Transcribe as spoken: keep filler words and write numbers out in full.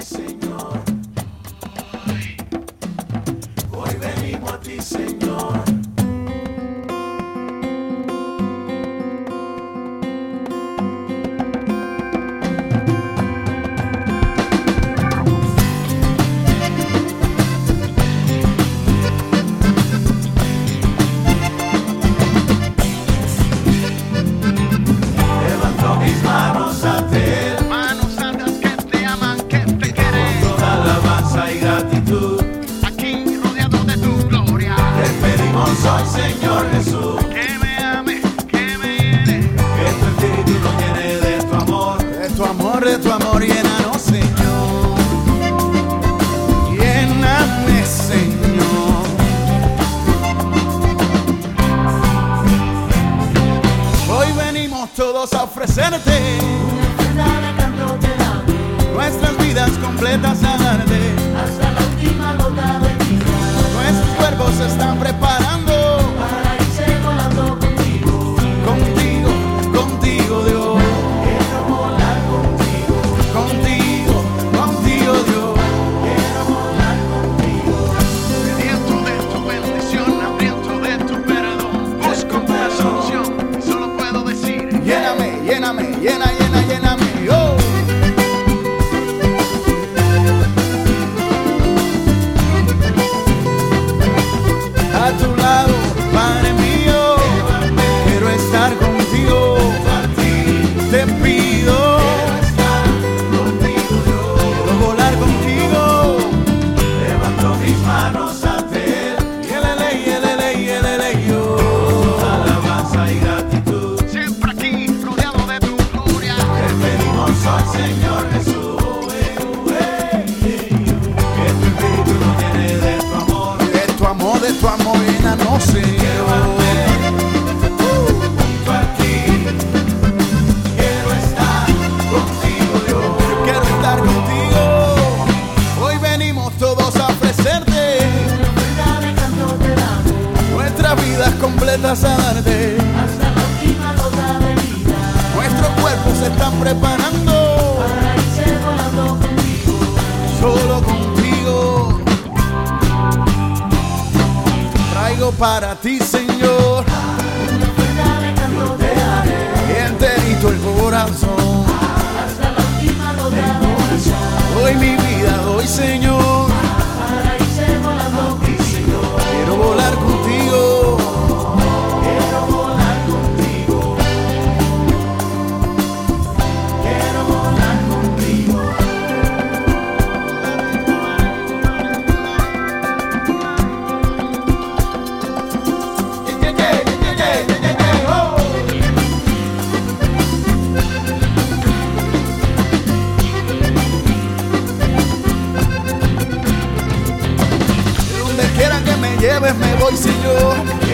Señor. Hoy venimos a ti, Señor. Levanto mis manos ante Él, Manos santas que te aman, que te quieren. con toda alabanza y gratitud. Aquí rodeado de tu gloria. Te pedimos hoy, Señor Jesús, Que me ame, que me llene. que tu espíritu nos llene de tu amor. De tu amor, de tu amor, llénanos, Señor. Lléname, Señor. Hoy venimos todos a ofrecerte nuestras vidas completas a darte. Hasta la última gota de vida, Nuestros cuerpos se están preparando para irse volando contigo. contigo, contigo, Dios. Quiero volar contigo, Contigo, contigo, Dios. quiero volar contigo. Sediento de tu bendición, hambriento de tu perdón. Busco una solución y solo puedo decir: Lléname, lléname, llena, llena, lléname. Oh. A tu lado, Padre mío, quiero estar contigo. Te pido, quiero volar contigo. Levanto mis manos ante Él, Yelele, yelele, yelele, yo. alabanza y gratitud. siempre aquí rodeado de tu gloria. Te pedimos hoy, Señor Jesús, que tu espíritu nos llene de tu amor. De tu amor, de tu amor, llénanos, Señor. Junto a ti, quiero estar contigo, Dios. Quiero estar contigo. Hoy venimos todos a ofrecerte Ofrenda de canto te damos, nuestras vidas completas a darte. hasta la última gota de vida, Nuestros cuerpos se están preparando para irse volando contigo. solo contigo. Traigo para ti, Señor, Una ofrenda de canto te daré, enterito el corazón. hasta la última gota de vida, Doy mi vida, doy, Señor. para irse volando contigo. Quiero volar contigo. Quiero volar contigo, quiero volar contigo. De donde quiera que me lleves, me voy, Señor.